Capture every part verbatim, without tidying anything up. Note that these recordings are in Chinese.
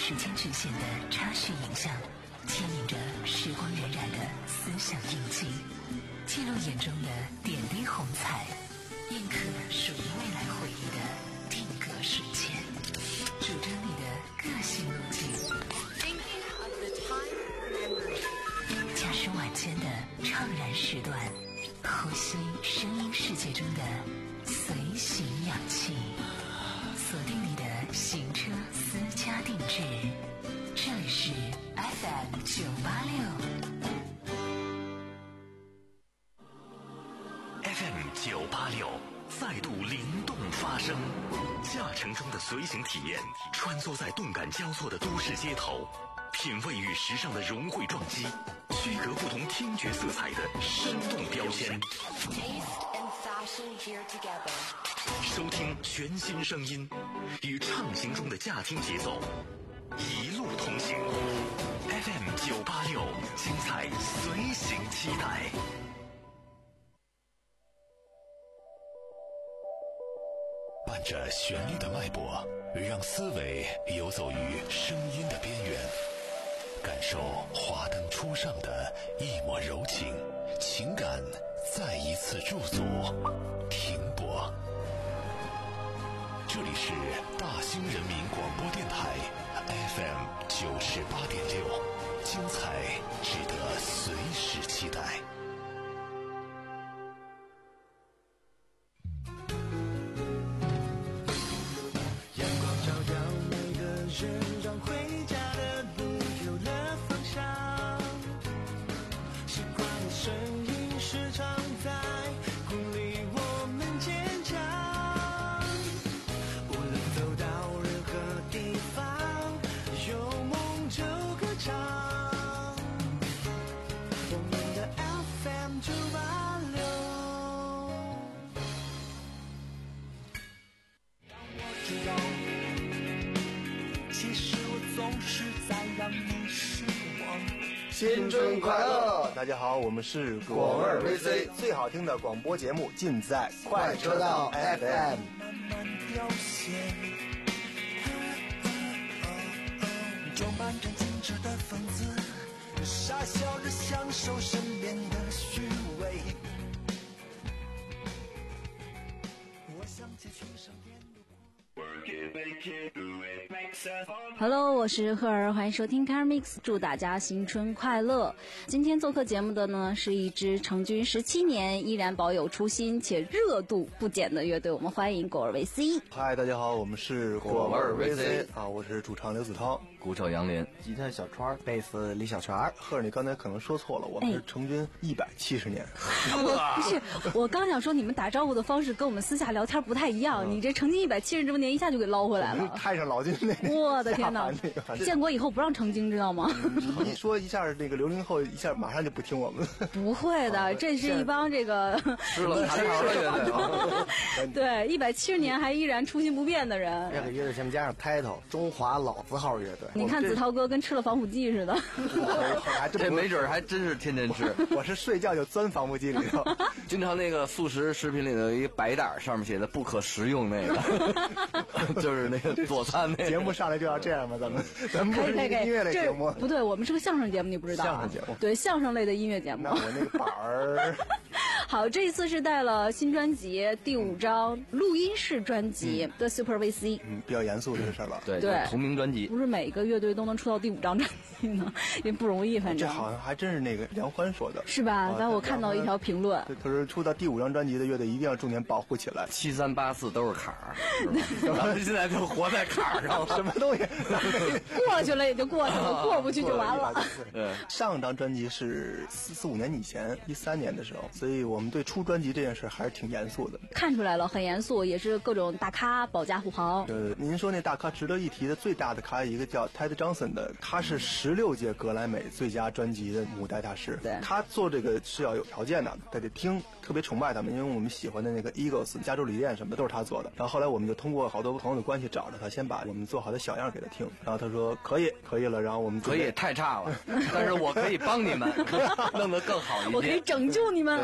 时间局限的插叙影像，牵引着时光荏苒的思想印记，记录眼中的点滴红彩，印刻属于未来回忆的定格瞬间，主张你的个性路径。驾驶晚间的怅然时段，呼吸声音世界中的随行氧气，锁定你的行车私家定制。这里是 F M 九八六 F M 九八六再度灵动发声，驾乘中的随行体验，穿梭在动感交错的都市街头，品味与时尚的融汇撞击，区隔不同听觉色彩的生动标签。收听全新声音，与畅行中的驾听节奏，一路同行。F M 九八六，精彩随行期待。伴着旋律的脉搏，让思维游走于声音的边缘，感受华灯初上的一抹柔情，情感再一次驻足停泊。这里是大兴人民广播电台 F M 九十八点六，精彩值得随时期待。 让回家的路有了方向，习惯的声音时常在鼓励我们坚强，无论走到任何地方，有梦就歌唱，我们的 F M 九八六，让我知道其实我总是在让你失望。 新春快乐！大家好，我们是果味 V C， 最好听的广播节目尽在快车道 F M。 慢慢凋谢，装扮成清澈的疯子，傻笑着享受身边的虚伪。我想起群生点的。 Hello， 我是赫儿，欢迎收听 Car Mix， 祝大家新春快乐。今天做客节目的呢，是一支成军十七年依然保有初心且热度不减的乐队，我们欢迎果味 V C。 嗨，大家好，我们是果味 V C 啊，我是主唱刘子涛， 鼓手杨林， 吉他小川，贝斯李小泉。 赫儿，你刚才可能说错了，我们是成军一百七十年。 我不是，我刚想说你们打招呼的方式跟我们私下聊天不太一样，嗯、你这成军一百七十周年一下就给捞回来了。 太上老君那个， 我的天哪！建国以后不让成精，知道吗？ 你说一下那个零零后，一下马上就不听我们。 不会的，这是一帮这个吃了糖糖的乐队，对，一百七十年还依然初心不变的人。 这个乐队前面加上 title， 中华老字号乐队。 你看子涛哥跟吃了防腐剂似的， 这没准还真是天天吃。 我是睡觉就钻防腐剂里头， 经常那个速食食品里的一个白袋上面写的不可食用那个，就是那个佐餐那个。 节目上来就要这样吗？咱们咱们不是音乐类节目， 不对，我们是个相声节目，你不知道、啊？ 相声节目， 对，相声类的音乐节目。 那我那个板儿。 好，这一次是带了新专辑第五张录音室专辑的 Super V C， 嗯，比较严肃这个事儿吧？ 对对，同名专辑。 不是每个乐队都能出到第五张专辑呢，也不容易，反正。 这好像还真是那个梁欢说的， 是吧？但、啊、我看到一条评论， 他说出到第五张专辑的乐队一定要重点保护起来， 七三八四都是坎儿，咱们现在就活在坎儿上， 什么东西过去了也就过去了，过不去就完了。 对，上张专辑是四四五年以前，一三年的时候，所以我们对出专辑这件事还是挺严肃的。 看出来了，很严肃，也是各种大咖保驾护航。 呃，您说那大咖值得一提的最大的咖，一个叫 Ted Johnson 的，他是十六届格莱美最佳专辑的母带大师。 对， 他做这个是要有条件的，他得听，特别崇拜他们，因为我们喜欢的那个 Eagles、加州理念什么的都是他做的。然后后来我们就通过好多朋友的关系找着他，先把我们做好的小样给他听，然后他说可以，可以了。然后我们可以太差了，但是我可以帮你们弄得更好一点， 我可以拯救你们。 他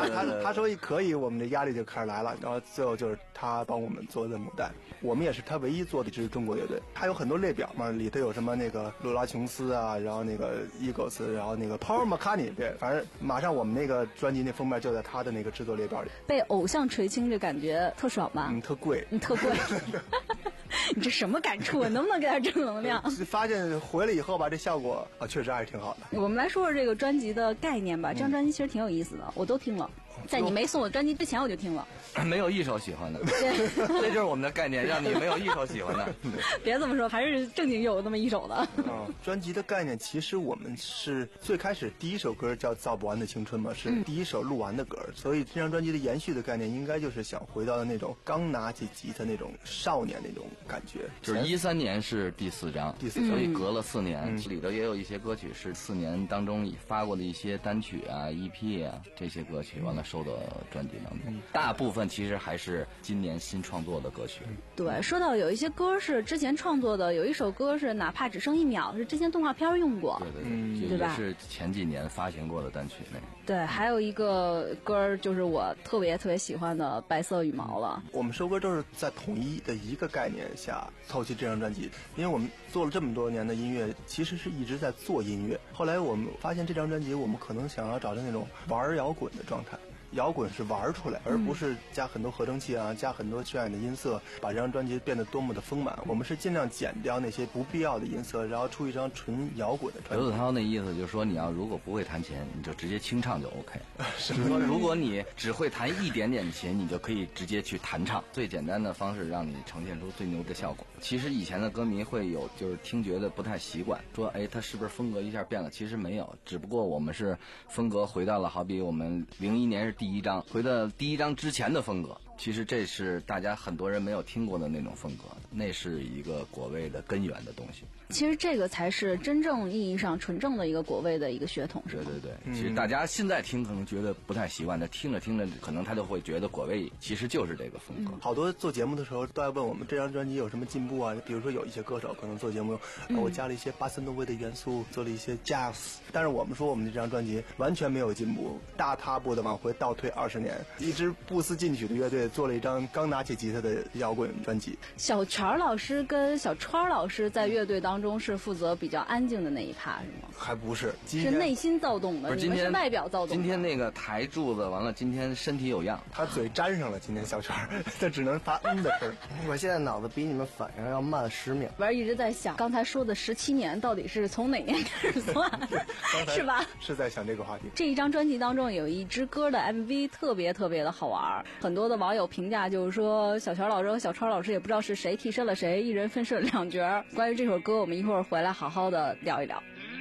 他说可以，我们的压力就开始来了。然后最后就是他帮我们做的母带，我们也是他唯一做的一支中国乐队。他有很多列表嘛，里头有什么那个罗拉琼斯啊，然后那个 Eagles， 然后那个 Paul McCartney， 对，反正马上我们那个专辑那封面就在他的那个制作列表里。 被偶像垂青这感觉特爽吧？ 嗯，特贵， 你特贵。你这什么感触？能不能给点正能量？ 发现回来以后吧，这效果啊，确实还是挺好的。 我们来说说这个专辑的概念吧。这张专辑其实挺有意思的，我都听了。在你没送我专辑之前我就听了， 没有一首喜欢的，这就是我们的概念，让你没有一首喜欢的。 别这么说，还是正经有那么一首的。 啊，专辑的概念其实我们是最开始第一首歌叫《造不完的青春》嘛，是第一首录完的歌，嗯、所以这张专辑的延续的概念应该就是想回到的那种刚拿起吉他那种少年那种感觉。 就是一三年是第四张， 第四张， 所以隔了四年， 嗯、 里头也有一些歌曲是四年当中发过的一些单曲啊、E P 啊这些歌曲，完了收到专辑当中，嗯、大部分其实还是今年新创作的歌曲。 对，说到有一些歌是之前创作的，有一首歌是哪怕只剩一秒，是之前动画片用过， 对对对， 嗯、对吧？ 也是前几年发行过的单曲那个。 对，还有一个歌就是我特别特别喜欢的《白色羽毛》了。 我们收歌都是在统一的一个概念下凑齐这张专辑，因为我们做了这么多年的音乐，其实是一直在做音乐。后来我们发现这张专辑，我们可能想要找的那种玩摇滚的状态。摇滚是玩出来，而不是加很多合成器啊，加很多渲染的音色，把这张专辑变得多么的丰满。我们是尽量减掉那些不必要的音色，然后出一张纯摇滚的专辑。 刘子涛那意思就是说，你要如果不会弹琴，你就直接清唱就 OK。就是说，如果你只会弹一点点琴，你就可以直接去弹唱，最简单的方式让你呈现出最牛的效果。其实以前的歌迷会有就是听觉的不太习惯，说哎，他是不是风格一下变了？其实没有，只不过我们是风格回到了，好比我们零一年是第一张，回到第一张之前的风格。其实这是大家很多人没有听过的那种风格，那是一个果味的根源的东西。 其实这个才是真正意义上纯正的一个果味的一个血统，是吧？ 对对对，其实大家现在听可能觉得不太习惯，但听着听着可能他就会觉得果味其实就是这个风格。 嗯、好多做节目的时候都在问我们这张专辑有什么进步啊？比如说有一些歌手可能做节目，嗯、我加了一些巴斯诺维的元素，做了一些 jazz， 但是我们说我们这张专辑完全没有进步，大踏步的往回倒退二十年，一支不思进取的乐队做了一张刚拿起吉他的摇滚专辑。 小泉老师跟小川老师在乐队当中是负责比较安静的那一趴是吗？ 还不是， 是内心躁动的， 不是今天你们是外表躁动的。 今天那个抬柱子完了，今天身体有恙， 他嘴粘上了。今天小泉他只能发嗯的声。 我现在脑子比你们反应要慢十秒。 我一直在想，刚才说的十七年到底是从哪年开始算，是吧？ 是在想这个话题。 这一张专辑当中有一支歌的 M V 特别特别的好玩，很多的网友评价就是说，小泉老师和小川老师也不知道是谁替身了谁，一人分饰了两角。关于这首歌，我们一会儿回来好好的聊一聊。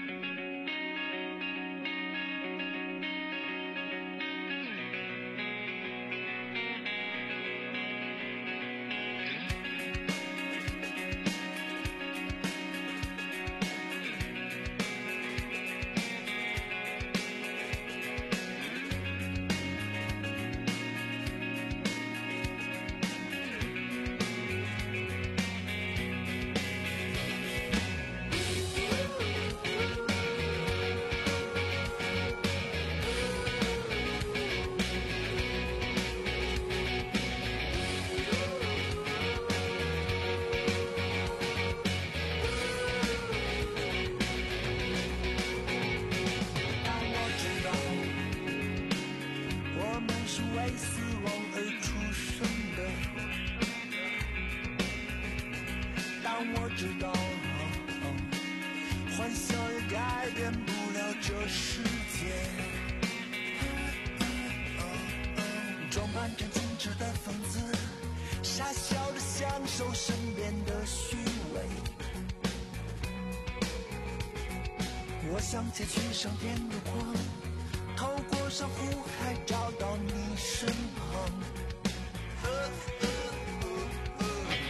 我想借去上天的光，透过山湖海找到你身旁。呃呃呃呃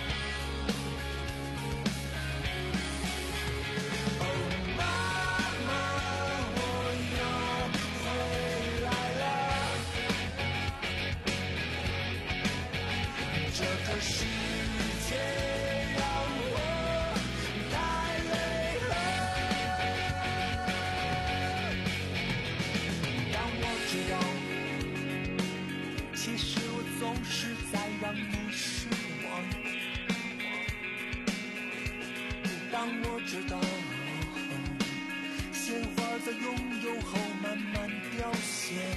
哦，妈妈，我又回来了，这个世界。 知道，鲜花在拥有后慢慢凋谢，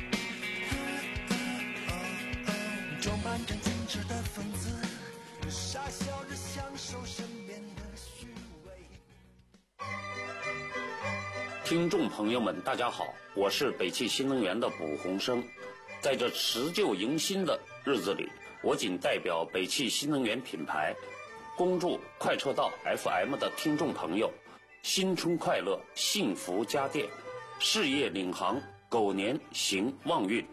装扮成精致的疯子，傻笑着享受身边的虚伪。 听众朋友们大家好，我是北汽新能源的卜鸿生。在这辞旧迎新的日子里，我仅代表北汽新能源品牌，恭祝快车道 F M 的听众朋友新春快乐，幸福家电，事业领航，狗年行旺运。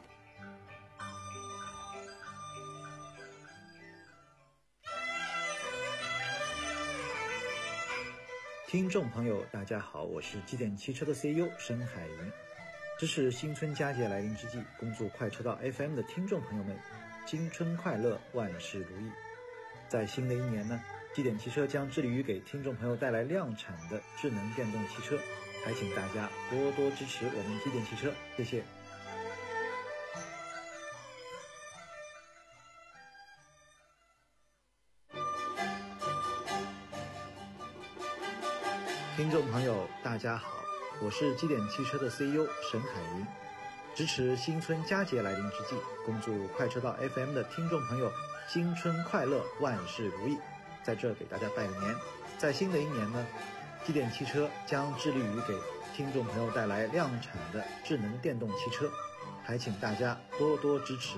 听众朋友大家好，我是机电汽车的 C E O 申海云。支持新春佳节来临之际，恭祝快车道 F M 的听众朋友们新春快乐，万事如意。在新的一年呢，机电汽车将致力于给听众朋友带来量产的智能电动汽车，还请大家多多支持我们机电汽车，谢谢。听众朋友大家好，我是机电汽车的 C E O 沈海云。支持新春佳节来临之际，恭祝快车道 F M 的听众朋友新春快乐，万事如意。在这给大家拜个年。在新的一年呢，机电汽车将致力于给听众朋友带来量产的智能电动汽车，还请大家多多支持。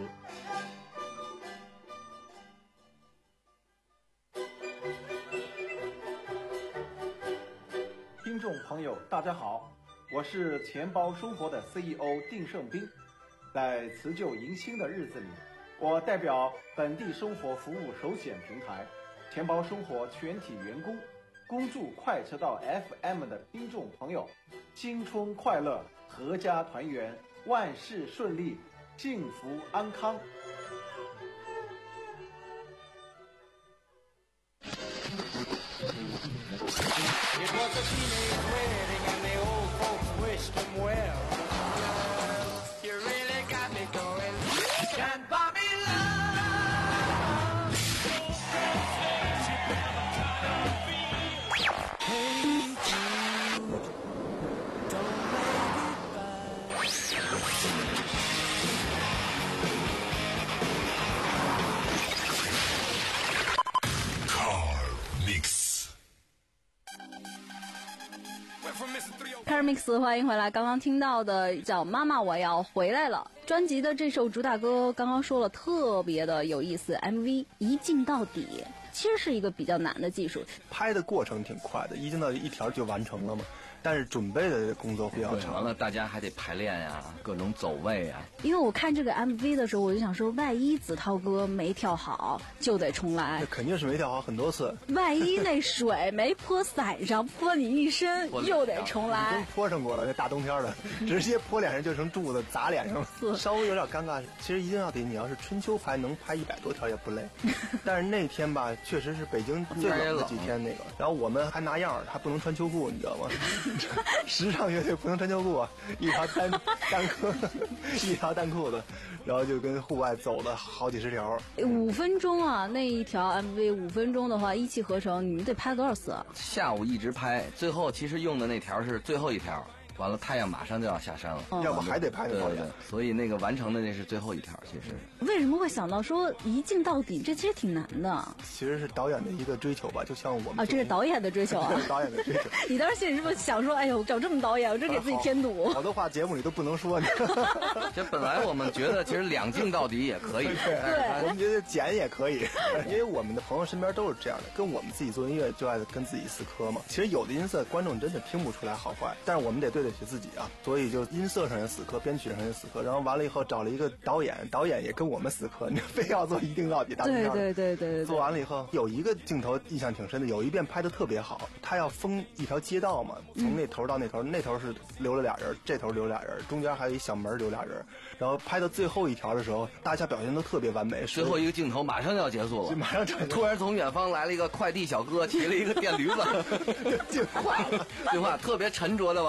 听众朋友大家好，我是钱包生活的 C E O 丁胜斌。在辞旧迎新的日子里，我代表本地生活服务首选平台钱包生活全体员工，恭祝快车道 F M 的听众朋友新春快乐，阖家团圆，万事顺利，幸福安康。 It was a teenage wedding and the old folks wished him well. You really got me going. Can't buy me love. Hey Jude, don't let it by.Car Mix。 Car Mix 欢迎回来，刚刚听到的叫《妈妈我要回来了》专辑的这首主打歌，刚刚说了特别的有意思 ，M V 一镜到底，其实是一个比较难的技术。 拍的过程挺快的，一镜到底一条就完成了嘛。但是准备的工作比较长， 完了大家还得排练呀，各种走位啊。 因为我看这个 M V 的时候，我就想说，万一子韬哥没跳好，就得重来。 那肯定是没跳好很多次。 万一那水没泼伞上，泼你一身，又得重来。 已经泼上过了，那大冬天的，直接泼脸上就成柱子砸脸上了，稍微有点尴尬。其实一镜到底，你要是春秋拍，能拍一百多条也不累。但是那天吧，确实是北京最冷的几天那个，然后我们还拿样，还不能穿秋裤，你知道吗？时尚乐队不能穿秋裤啊，一条单单裤，一条单裤子，然后就跟户外走了好几十条。 五分钟啊，那一条 M V 五分钟的话，一气呵成，你们得拍多少次啊？ 下午一直拍，最后其实用的那条是最后一条。完了，太阳马上就要下山了， 要不还得拍那导演， 所以那个完成的那是最后一条。其实为什么会想到说一镜到底？这其实挺难的。 其实是导演的一个追求吧，就像我们啊，这是导演的追求啊， 导演的追求。 你当时心里是不是想说，哎呦，找这么导演，我真给自己添堵？ 好多话节目里都不能说。 这本来我们觉得其实两镜到底也可以， 对，我们觉得剪也可以，因为我们的朋友身边都是这样的，跟我们自己做音乐就爱跟自己死磕嘛。其实有的音色观众真的听不出来好坏，但是我们得对得起自己啊。所以就音色上也死磕，编曲上也死磕，然后完了以后找了一个导演，导演也跟我们死磕，你非要做一镜到底大镜头。 对对对对对。 做完了以后，有一个镜头印象挺深的，有一遍拍的特别好，他要封一条街道嘛，从那头到那头，嗯、那头是留了俩人，这头留俩人，中间还有一小门留俩人，然后拍到最后一条的时候，大家表现都特别完美。 最后一个镜头马上就要结束了， 马上突然从远方来了一个快递小哥，骑了一个电驴子， 进化了， 进化特别沉着的，完了停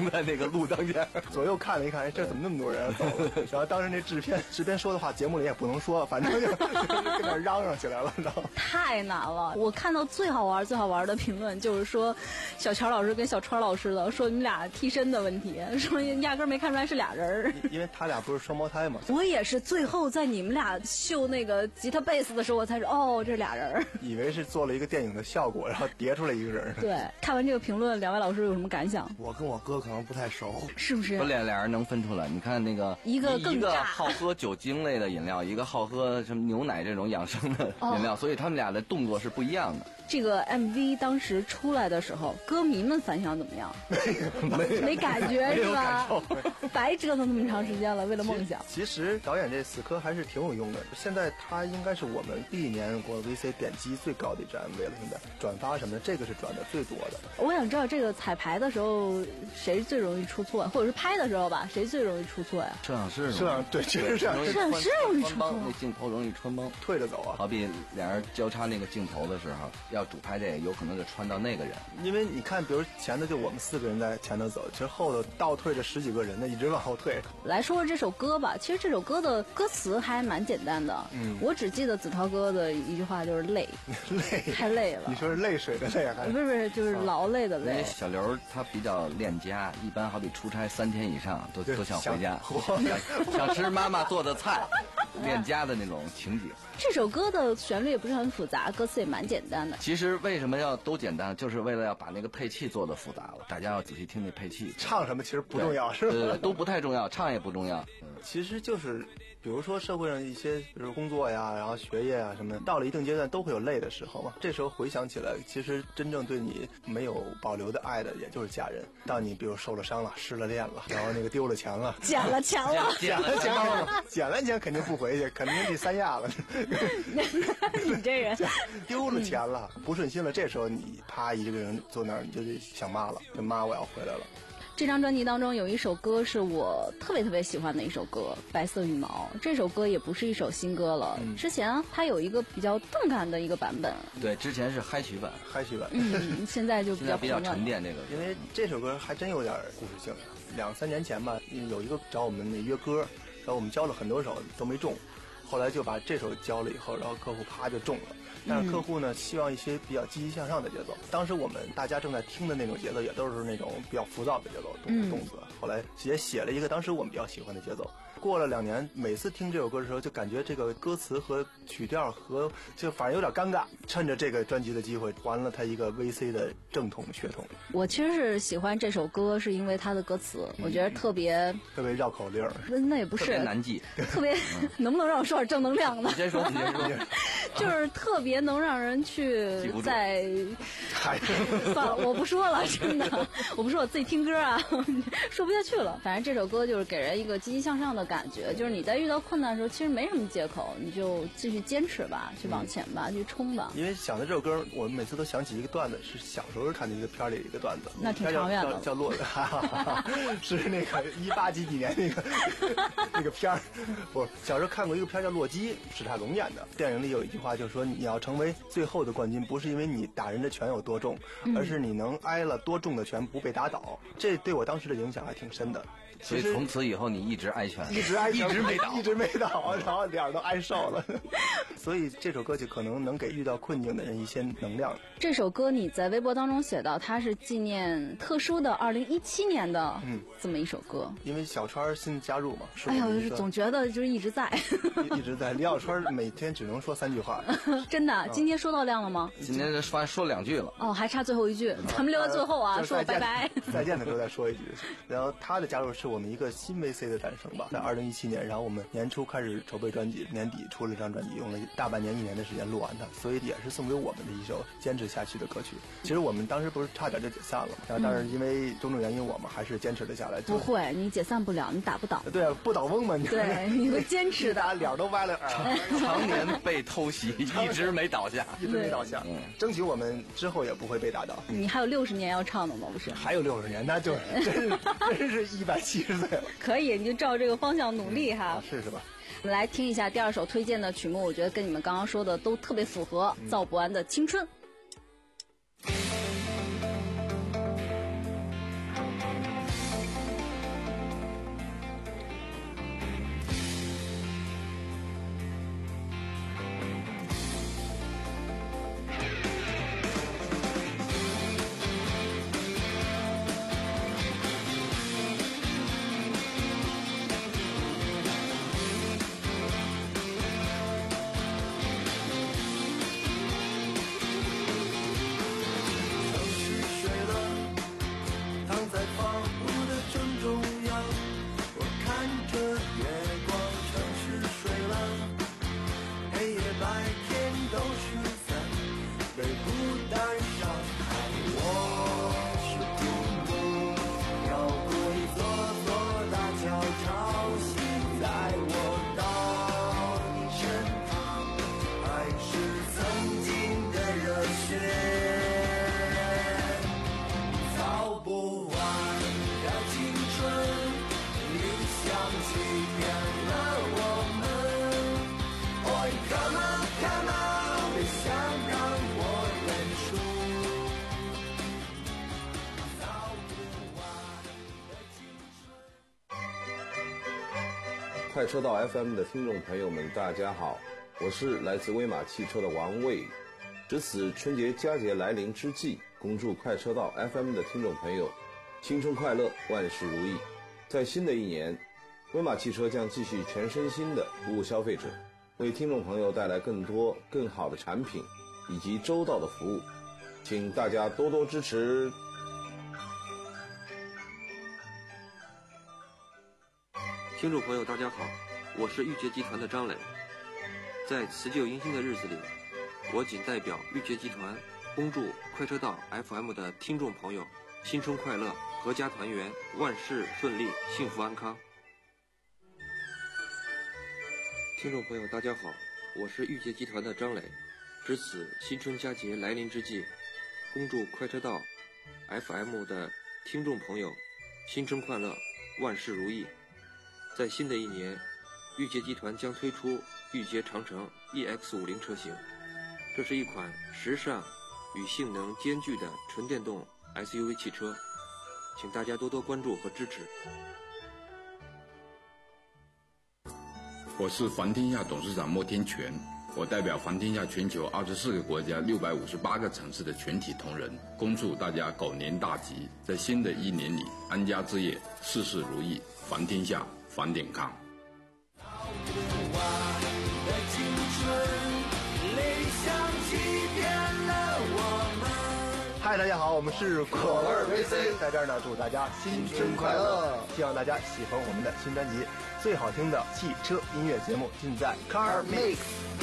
扔在那个路当间， 左右看了一看，哎，这怎么那么多人走了？然后当时那制片制片说的话，节目里也不能说，反正就跟那嚷嚷起来了，你知道吗？ 太难了！我看到最好玩、最好玩的评论就是说，小乔老师跟小川老师的说你们俩替身的问题，说压根儿没看出来是俩人儿。 因为他俩不是双胞胎嘛。 我也是，最后在你们俩秀那个吉他贝斯的时候，我才说哦，这俩人儿。 以为是做了一个电影的效果，然后叠出来一个人。 对，看完这个评论，两位老师有什么感想？ 我跟我哥可能不太熟， 是不是？ 我俩俩人能分出来。你看那个一个更一个好喝酒精类的饮料，一个好喝什么牛奶这种养生的饮料，哦、所以他们俩的动作是不一样的。 这个 M V 当时出来的时候，歌迷们反响怎么样？没没感觉是吧？白折腾那么长时间了，为了梦想。 其实导演这死磕还是挺有用的。现在他应该是我们历年国 V C 点击最高的一支 M V 了，现在转发什么的，这个是转的最多的。 我想知道这个彩排的时候谁最容易出错，或者是拍的时候吧，谁最容易出错呀？ 摄影师， 摄影对，确实是摄影师容易出错， 那镜头容易穿帮， 退着走啊。 好比两人交叉那个镜头的时候，要主拍这个，有可能就穿到那个人。 因为你看，比如前头就我们四个人在前头走，其实后头倒退着十几个人呢，一直往后退。 来说说这首歌吧，其实这首歌的歌词还蛮简单的。嗯，我只记得子韬哥的一句话就是累， 累， 太累了。 你说是泪水的累还是？ 不是不是，就是劳累的累。 因为小刘他比较恋家，一般好比出差三天以上都都想回家，想, 想吃妈妈做的菜，恋家的那种情景。 这首歌的旋律也不是很复杂，歌词也蛮简单的。 其实为什么要都简单，就是为了要把那个配器做的复杂了。大家要仔细听那配器， 唱什么其实不重要，是吧？ 对，都不太重要，唱也不重要。 嗯，其实就是比如说社会上一些，比如工作呀，然后学业啊什么的，到了一定阶段都会有累的时候嘛。这时候回想起来，其实真正对你没有保留的爱的，也就是家人。当你比如受了伤了、失了恋了，然后那个丢了钱了、 捡了钱了、 捡了钱了、捡了钱肯定不回去，肯定得三亚了。 你这人丢了钱了、不顺心了，这时候你啪一个人坐那儿，你就得想妈了，就妈我要回来了。 这张专辑当中有一首歌是我特别特别喜欢的一首歌，《白色羽毛》。这首歌也不是一首新歌了，嗯、之前它有一个比较动感的一个版本。 对，之前是嗨曲版， 嗨曲版。 嗯，现在就比较比较沉淀这个。 因为这首歌还真有点故事性。两三年前吧，有一个找我们约歌，然后我们交了很多首都没中，后来就把这首交了以后，然后客户啪就中了。但是客户呢，希望一些比较积极向上的节奏。当时我们大家正在听的那种节奏，也都是那种比较浮躁的节奏，动动词。后来也写了一个当时我们比较喜欢的节奏。过了两年，每次听这首歌的时候，就感觉这个歌词和曲调和就反正有点尴尬。趁着这个专辑的机会，还了他一个 V C 的正统血统。 我其实是喜欢这首歌，是因为它的歌词，嗯、我觉得特别特别绕口令儿。 那也不是特别难记， 特别、嗯、能不能让我说点正能量呢？ 你先说，你先说。 就是特别能让人去在，算了，我不说了，真的，我不说，我自己听歌啊，说不下去了。反正这首歌就是给人一个积极向上的感觉，就是你在遇到困难的时候，其实没什么借口，你就继续坚持吧，去往前吧，嗯、去冲吧。 因为想到这首歌，我们每次都想起一个段子，是小时候看的一个片里的一个段子， 那挺长远的， 叫叫落，是那个一八几几年那个那个片儿。我小时候看过一个片叫《洛基》，史泰龙演的，电影里有一句话就是说，你要成为最后的冠军，不是因为你打人的拳有多重，嗯、而是你能挨了多重的拳不被打倒。这对我当时的影响还挺深的。 所以从此以后你一直挨拳， 一直挨拳， 一直没倒， 一直没倒，然后脸都挨瘦了。所以这首歌曲可能能给遇到困境的人一些能量。 这首歌你在微博当中写到，它是纪念特殊的二零一七年的这么一首歌。 嗯、因为小川新加入嘛，是哎呀，总觉得就是一直在， 一直在。李小川每天只能说三句话， 真的。今天说到量了吗？ 今天说说两句了。 哦，还差最后一句，咱们留到最后啊，说拜拜。 再见的时候再说一句。然后他的加入是我们一个新 V C 的诞生吧，在二零一七年，然后我们年初开始筹备专辑，年底出了一张专辑，用了大半年一年的时间录完它，所以也是送给我们的一首坚持下去的歌曲。其实我们当时不是差点就解散了，然后但是因为种种原因，我们还是坚持了下来。 不会，你解散不了，你打不倒。 对啊，不倒翁嘛，你对，你会坚持的， 脸都歪了， 常年被偷袭，一直没倒下， 一直没倒下。嗯，争取我们之后也不会被打倒。 你还有六十年要唱的吗？不是？ 还有六十年，那就真是真是一百七十岁了。 可以，你就照这个方向努力哈。 试试吧。 我们来听一下第二首推荐的曲目，我觉得跟你们刚刚说的都特别符合。嗯、赵博安的《青春》。 快车道 F M 的听众朋友们，大家好，我是来自威马汽车的王卫。值此春节佳节来临之际，恭祝快车道 F M 的听众朋友新春快乐，万事如意。在新的一年，威马汽车将继续全身心的服务消费者，为听众朋友带来更多更好的产品以及周到的服务，请大家多多支持。 听众朋友大家好，我是御捷集团的张磊。在辞旧迎新的日子里，我仅代表御捷集团恭祝快车道 F M 的听众朋友新春快乐，阖家团圆，万事顺利，幸福安康。听众朋友大家好，我是御捷集团的张磊。值此新春佳节来临之际，恭祝快车道 F M 的听众朋友新春快乐，万事如意。在新的一年，御捷集团将推出御捷长城 E X 五十 车型，这是一款时尚与性能兼具的纯电动 S U V 汽车，请大家多多关注和支持。 我是环天下董事长莫天全，我代表环天下全球二十四个国家六百五十八个城市的全体同仁，恭祝大家狗年大吉，在新的一年里安家置业，事事如意，环天下，环点康。 嗨，大家好，我们是果味 V C， 在这儿呢，祝大家新春快乐！希望大家喜欢我们的新专辑，最好听的汽车音乐节目尽在 Car Mix。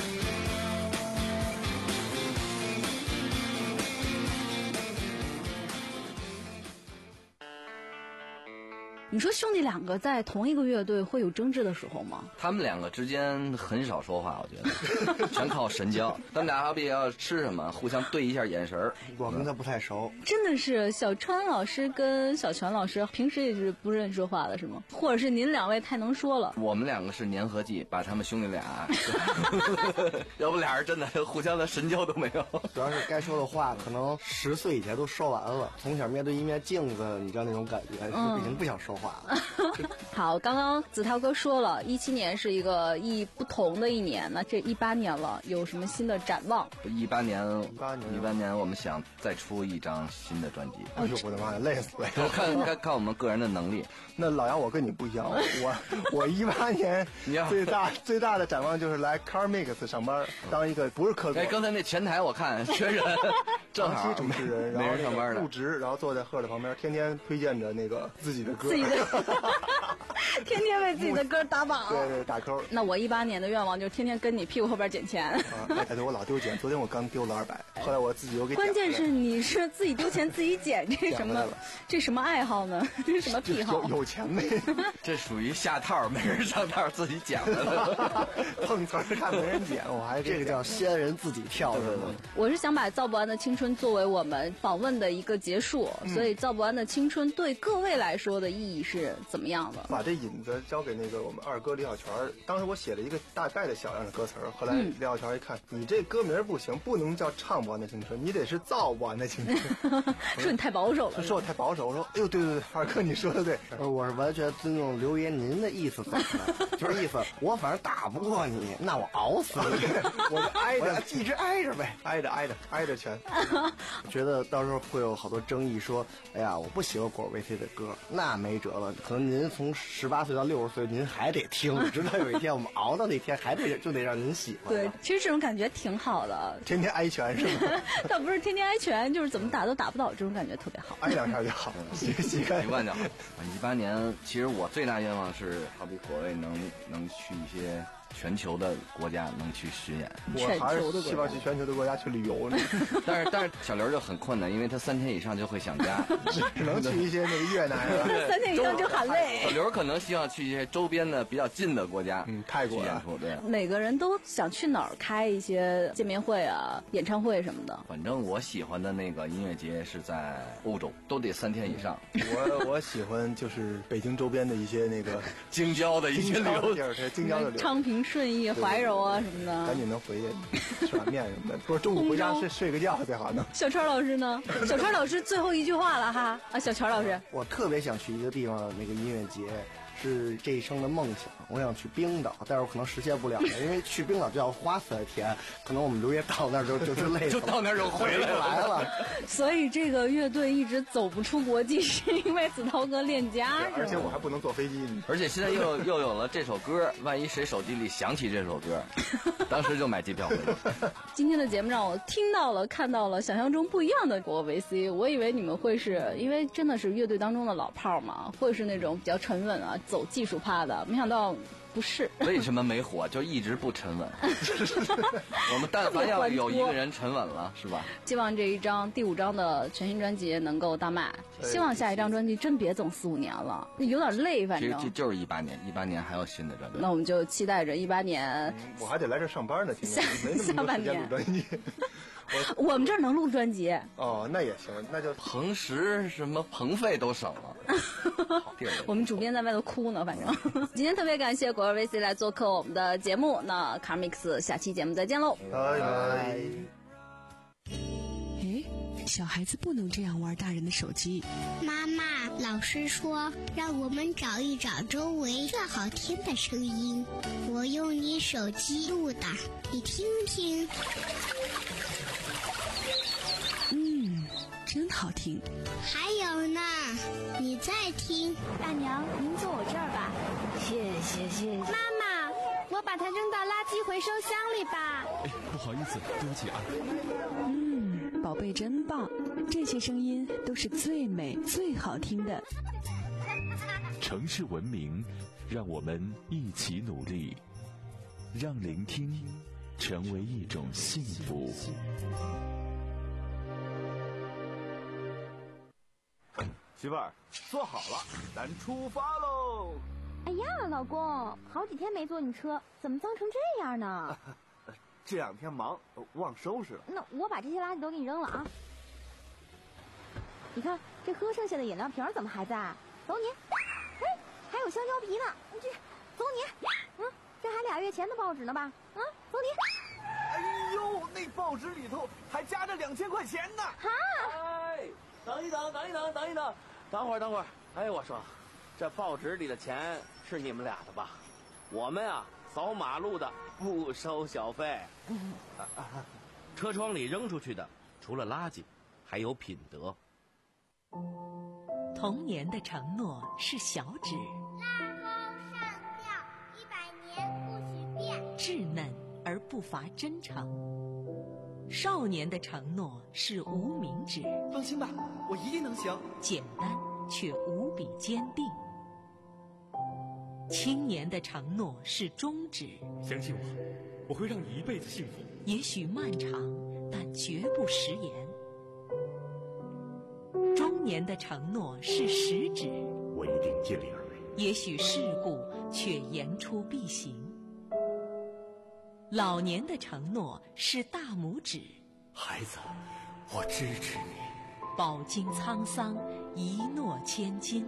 你说兄弟两个在同一个乐队会有争执的时候吗？ 他们两个之间很少说话，我觉得全靠神交。他们俩好比要吃什么，互相对一下眼神儿。 我跟他不太熟， 真的是小川老师跟小泉老师平时也是不认说话的是吗？或者是您两位太能说了？ 我们两个是粘合剂，把他们兄弟俩，要不俩人真的互相的神交都没有。 主要是该说的话，可能十岁以前都说完了。从小面对一面镜子，你知道那种感觉，嗯、已经不想说话。 好，刚刚子韬哥说了，一七年是一个意义不同的一年，那这一八年了，有什么新的展望？ 一八年，一八年，一八年，我们想再出一张新的专辑。 哎呦，我的妈呀，累死了！ 看看看我们个人的能力。 那老杨，我跟你不一样，我我一八年最大最大的展望就是来 Car Mix 上班，当一个不是客座。 哎，刚才那前台我看缺人，正好主持人， 没人上班的， 入职，然后坐在赫的旁边，天天推荐着那个自己的歌， 自己的，天天为自己的歌打榜， 对对，打扣。 那我一八年的愿望就是天天跟你屁股后边捡钱。 啊，哎对，我老丢钱，昨天我刚丢了二百，后来我自己又给。 关键是你是自己丢钱自己捡，这什么这什么爱好呢？这什么癖好？ 有有钱没？ 这属于下套，没人上套，自己捡来了。 碰瓷儿看没人捡，我还这个叫先人自己跳，是吗？ 我是想把造不完的青春作为我们访问的一个结束，嗯、所以造不完的青春对各位来说的意义是怎么样的？ 把这引子交给那个我们二哥李小泉，当时我写了一个大概的小样的歌词，后来李小泉一看，嗯、你这歌名不行，不能叫唱不完的青春，你得是造不完的青春。 说你太保守了， 说我太保守。我说，哎呦，对对对，二哥你说的对， 我是完全尊重留言您的意思走的，就是意思我反正打不过你，那我熬死你，我就挨着，一直挨着呗， 挨着挨着挨着拳。 我觉得到时候会有好多争议，说，哎呀，我不喜欢果儿 V C 的歌，那没辙了，可能您从十八岁到六十岁，您还得听，直到有一天我们熬到那天，还得就得让您喜欢。 对，其实这种感觉挺好的， 天天挨拳是吗？ 倒不是天天挨拳，就是怎么打都打不倒，这种感觉特别好。 挨两下就好，洗洗干习惯就好。一八年，其实我最大愿望是，好比果味能能去一些全球的国家能去巡演。 我还是希望去全球的国家去旅游呢。 但是但是小刘就很困难，因为他三天以上就会想家， 只能去一些那个越南啊。 三天以上就喊累。 小刘可能希望去一些周边的比较近的国家， 嗯，泰国演出。对， 每个人都想去哪儿开一些见面会啊、演唱会什么的。 反正我喜欢的那个音乐节是在欧洲，都得三天以上。 我我喜欢就是北京周边的一些那个京郊的一些旅游地儿，京郊的旅游， 昌平、顺义、怀柔啊什么的， 赶紧能回去吃碗面什么的，不是中午回家睡睡个觉最好呢。 小川老师呢？小川老师最后一句话了哈啊！小川老师， 我特别想去一个地方，那个音乐节是这一生的梦想， 我想去冰岛，但是我可能实现不了了，因为去冰岛就要花三天，可能我们六月到那儿就就就累了， 就到那儿就回来来了。 所以这个乐队一直走不出国际，是因为子韬哥恋家， 而且我还不能坐飞机呢。 而且现在又又有了这首歌，万一谁手机里响起这首歌，当时就买机票回去。 今天的节目让我听到了、看到了想象中不一样的国维 C。我以为你们会是因为真的是乐队当中的老炮嘛，会是那种比较沉稳啊、走技术派的，没想到。不是， 为什么没火？就一直不沉稳。我们但凡要有一个人沉稳了，是吧？ 希望这一张第五张的全新专辑能够大卖。希望下一张专辑真别等四五年了，有点累，反正。 其实就就是一八年，一八年还有新的专辑。 那我们就期待着一八年、 嗯。我还得来这上班呢，今年没那么多时间录专辑。 我, 我们这儿能录专辑哦，那也行，那就棚时什么棚费都省了。 我们主编在外头哭呢，反正。今天特别感谢果儿 V C 来做客我们的节目，那 Carmix 下期节目再见喽， 拜拜。 诶，小孩子不能这样玩大人的手机。 妈妈，老师说让我们找一找周围最好听的声音，我用你手机录的，你听听。 嗯，真好听。 还有呢，你再听。 大娘，您坐我这儿吧。 谢谢谢谢。 妈妈，我把它扔到垃圾回收箱里吧。 哎，不好意思，对不起啊。 嗯，宝贝真棒，这些声音都是最美最好听的。 城市文明，让我们一起努力，让聆听成为一种幸福。 媳妇儿，坐好了，咱出发喽！ 哎呀，老公，好几天没坐你车，怎么脏成这样呢？ 这两天忙，忘收拾了。 那我把这些垃圾都给你扔了啊！你看，这喝剩下的饮料瓶怎么还在？走你！哎，还有香蕉皮呢，这走你！嗯，这还俩月前的报纸呢吧？嗯，走你！ 哎呦，那报纸里头还夹着两千块钱呢！ 哈！ 哎，等一等，等一等，等一等。等会儿，等会儿，哎，我说，这报纸里的钱是你们俩的吧？我们啊，扫马路的不收小费。车窗里扔出去的，除了垃圾，还有品德。 童年的承诺是小指， 拉钩上吊，一百年不许变， 稚嫩而不乏真诚。少年的承诺是无名指， 放心吧，我一定能行。 简单却无比坚定。青年的承诺是中指， 相信我，我会让你一辈子幸福。 也许漫长，但绝不食言。中年的承诺是食指， 我一定尽力而为。 也许世故，却言出必行。老年的承诺是大拇指， 孩子，我支持你。 饱经沧桑，一诺千金。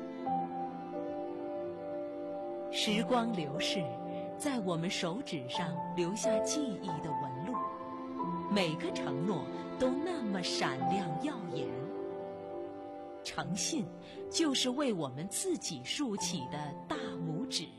时光流逝，在我们手指上留下记忆的纹路，每个承诺都那么闪亮耀眼。诚信就是为我们自己竖起的大拇指。